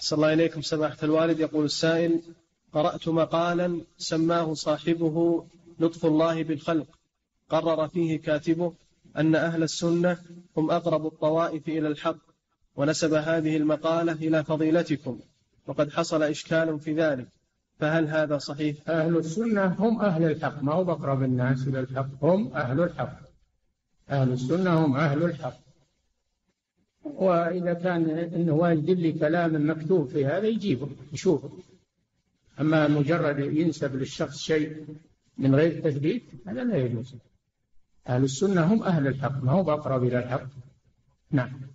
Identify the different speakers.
Speaker 1: صلى الله إليكم سماحة الوالد. يقول السائل: قرأت مقالا سماه صاحبه لطف الله بالخلق، قرر فيه كاتبه أن أهل السنة هم أقرب الطوائف إلى الحق، ونسب هذه المقالة إلى فضيلتكم، وقد حصل إشكال في ذلك، فهل هذا صحيح؟
Speaker 2: أهل السنة هم أهل الحق، ما هو أقرب الناس إلى الحق، هم أهل الحق. أهل السنة هم أهل الحق. وإذا كان إنه واجد لي كلام مكتوب في هذا يجيبه يشوفه، أما مجرد ينسب للشخص شيء من غير تثبيت هذا لا يجوز. أهل السنة هم أهل الحق، ما هو أقرب إلى الحق. نعم.